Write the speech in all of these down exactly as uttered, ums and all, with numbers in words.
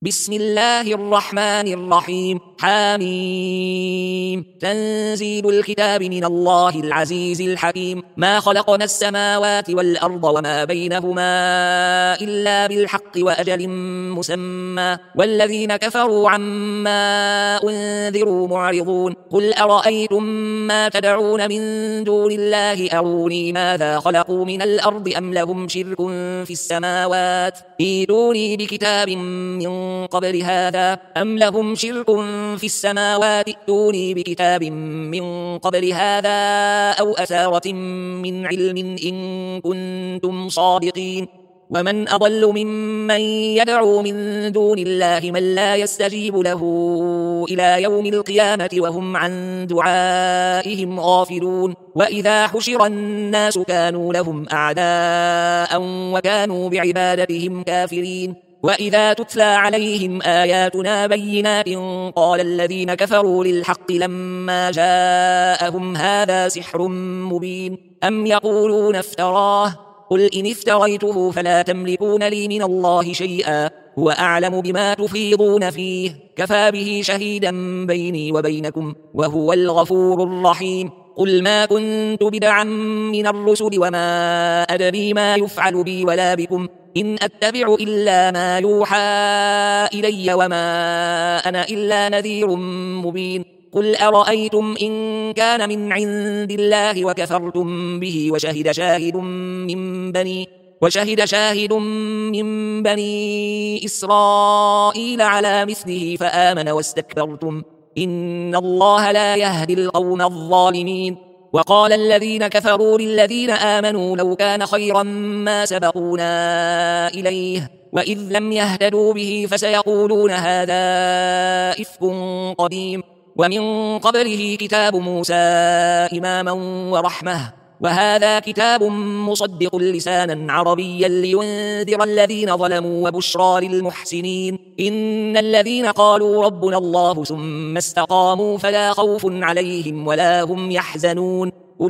بسم الله الرحمن الرحيم. حاميم. تنزيل الكتاب من الله العزيز الحكيم. ما خلقنا السماوات والأرض وما بينهما إلا بالحق وأجل مسمى، والذين كفروا عما أنذروا معرضون. قل أرأيتم ما تدعون من دون الله أروني ماذا خلقوا من الأرض أم لهم شرك في السماوات ائتوني بكتاب من قبل هذا أم لهم شرك في السماوات ائتوني بكتاب من قبل هذا أو أثارة من علم إن كنتم صادقين. ومن أضل ممن يدعو من دون الله من لا يستجيب له إلى يوم القيامة وهم عن دعائهم غافلون. وإذا حشر الناس كانوا لهم أعداء وكانوا بعبادتهم كافرين. وإذا تتلى عليهم آياتنا بينات قال الذين كفروا للحق لما جاءهم هذا سحر مبين أم يقولون افتراه قل إن افتريته فلا تملكون لي من الله شيئا هو أعلم بما تفيضون فيه كفى به شهيدا بيني وبينكم وهو الغفور الرحيم. قل ما كنت بدعا من الرسل وما أدري ما يفعل بي ولا بكم إن أتبع إلا ما يوحى إلي وما أنا إلا نذير مبين. قل أرأيتم إن كان من عند الله وكفرتم به وشهد شاهد من بني وشهد شاهد من بني إسرائيل على مثله فآمن واستكبرتم إن الله لا يهدي القوم الظالمين. وقال الذين كفروا للذين آمنوا لو كان خيرا ما سبقونا إليه وإذ لم يهتدوا به فسيقولون هذا إفك قديم ومن قبله كتاب موسى إماما ورحمة وهذا كتاب مصدق لسانا عربيا لينذر الذين ظلموا وبشرى للمحسنين. إن الذين قالوا ربنا الله ثم استقاموا فلا خوف عليهم ولا هم يحزنون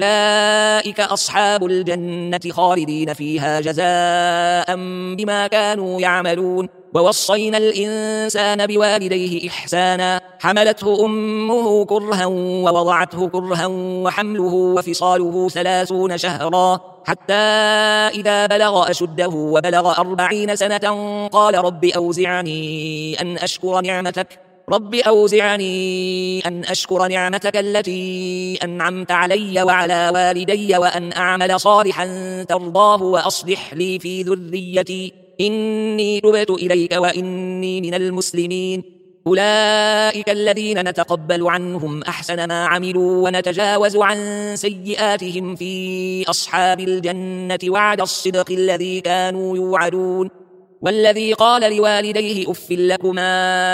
أولئك أصحاب الجنة خالدين فيها جزاء بما كانوا يعملون. ووصينا الإنسان بوالديه إحسانا حملته أمه كرها ووضعته كرها وحمله وفصاله ثلاثون شهرا حتى إذا بلغ أشده وبلغ أربعين سنة قال رب أوزعني أن أشكر نعمتك رب أوزعني أن أشكر نعمتك التي أنعمت علي وعلى والدي وأن أعمل صالحا ترضاه وأصلح لي في ذريتي إني تبت إليك وإني من المسلمين. أولئك الذين نتقبل عنهم أحسن ما عملوا ونتجاوز عن سيئاتهم في أصحاب الجنة وعد الصدق الذي كانوا يوعدون. والذي قال لوالديه أف لكما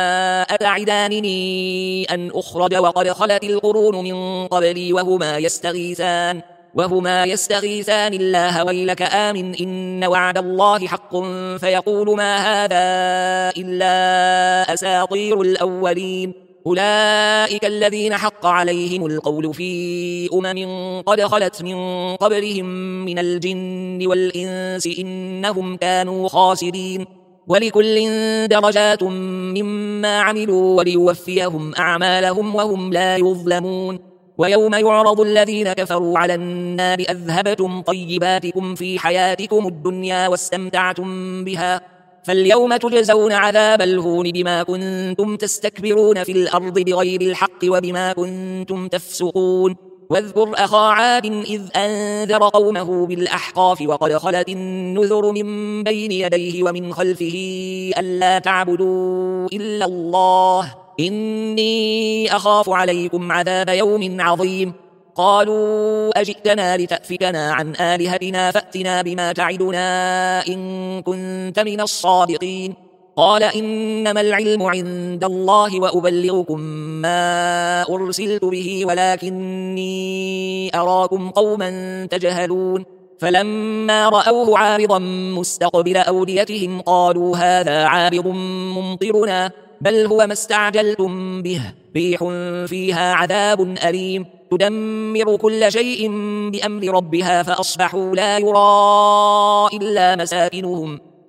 أتعدانني أن أخرج وقد خلت القرون من قبلي وهما يستغيثان وهما يستغيثان الله ويلك آمن إن وعد الله حق فيقول ما هذا إلا أساطير الأولين. أولئك الذين حق عليهم القول في أمم قد خلت من قبلهم من الجن والإنس إنهم كانوا خاسرين. ولكل درجات مما عملوا وليوفيهم أعمالهم وهم لا يظلمون. ويوم يعرض الذين كفروا على النار أذهبتم طيباتكم في حياتكم الدنيا واستمتعتم بها فاليوم تجزون عذاب الهون بما كنتم تستكبرون في الأرض بغير الحق وبما كنتم تفسقون. واذكر أخا عاد إذ أنذر قومه بالأحقاف وقد خلت النذر من بين يديه ومن خلفه ألا تعبدوا إلا الله إني أخاف عليكم عذاب يوم عظيم. قالوا أجئتنا لتأفكنا عن آلهتنا فأتنا بما تعدنا إن كنت من الصادقين. قال إنما العلم عند الله وأبلغكم ما أرسلت به ولكني أراكم قوما تجهلون. فلما رأوه عارضا مستقبل أوديتهم قالوا هذا عارض ممطرنا بل هو ما استعجلتم به ريح فيها عذاب أليم تدمر كل شيء بأمر ربها فأصبحوا لا يرى إلا مساكنهم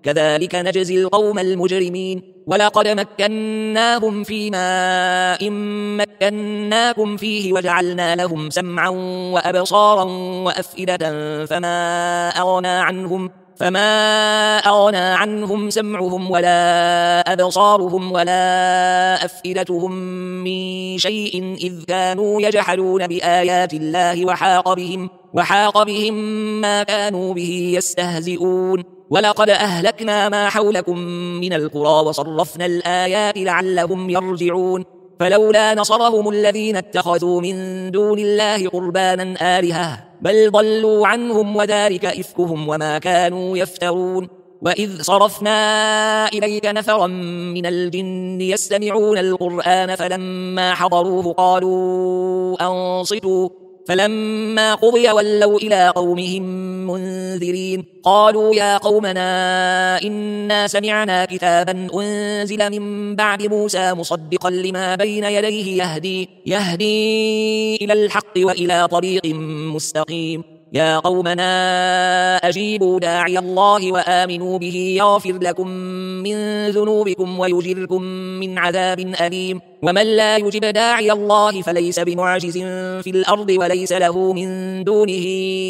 كذلك نجزي القوم المجرمين. ولقد مكناهم في ماء مكناكم فيه وجعلنا لهم سمعا وأبصارا وأفئدة فما أغنى عنهم فما أغنى عنهم سمعهم ولا أبصارهم ولا أفئدتهم من شيء إذ كانوا يجحدون بآيات الله وحاق بهم, وحاق بهم ما كانوا به يستهزئون. ولقد أهلكنا ما حولكم من القرى وصرفنا الآيات لعلهم يرجعون. فلولا نصرهم الذين اتخذوا من دون الله قربانا آلهة بل ضلوا عنهم وذلك إفكهم وما كانوا يفترون. وإذ صرفنا إليك نفرا من الجن يستمعون القرآن فلما حضروه قالوا أنصتوا فلما قضي ولوا إلى قومهم منذرين. قالوا يا قومنا إنا سمعنا كتابا أنزل من بعد موسى مصدقا لما بين يديه يهدي, يهدي إلى الحق وإلى طريق مستقيم. يا قومنا أجيبوا داعي الله وآمنوا به يغفر لكم من ذنوبكم ويجركم من عذاب أليم. ومن لا يجب داعي الله فليس بمعجز في الأرض وليس له من دونه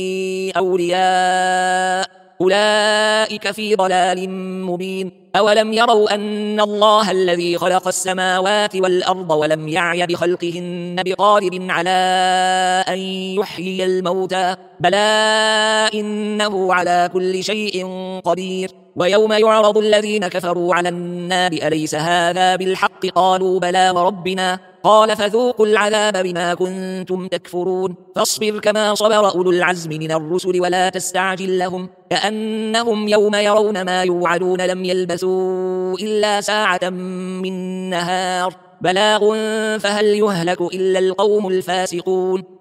أولياء أولئك في ضلال مبين. أولم يروا أن الله الذي خلق السماوات والأرض ولم يعي بخلقهن بقادر على أن يحيي الموتى بلى إنه على كل شيء قدير. ويوم يعرض الذين كفروا على النار أليس هذا بالحق قالوا بلى وربنا قال فذوقوا العذاب بما كنتم تكفرون. فاصبر كما صبر أولو العزم من الرسل ولا تستعجل لهم كأنهم يوم يرون ما يوعدون لم يلبثوا إلا ساعة من نهار بلاغ فهل يهلك إلا القوم الفاسقون.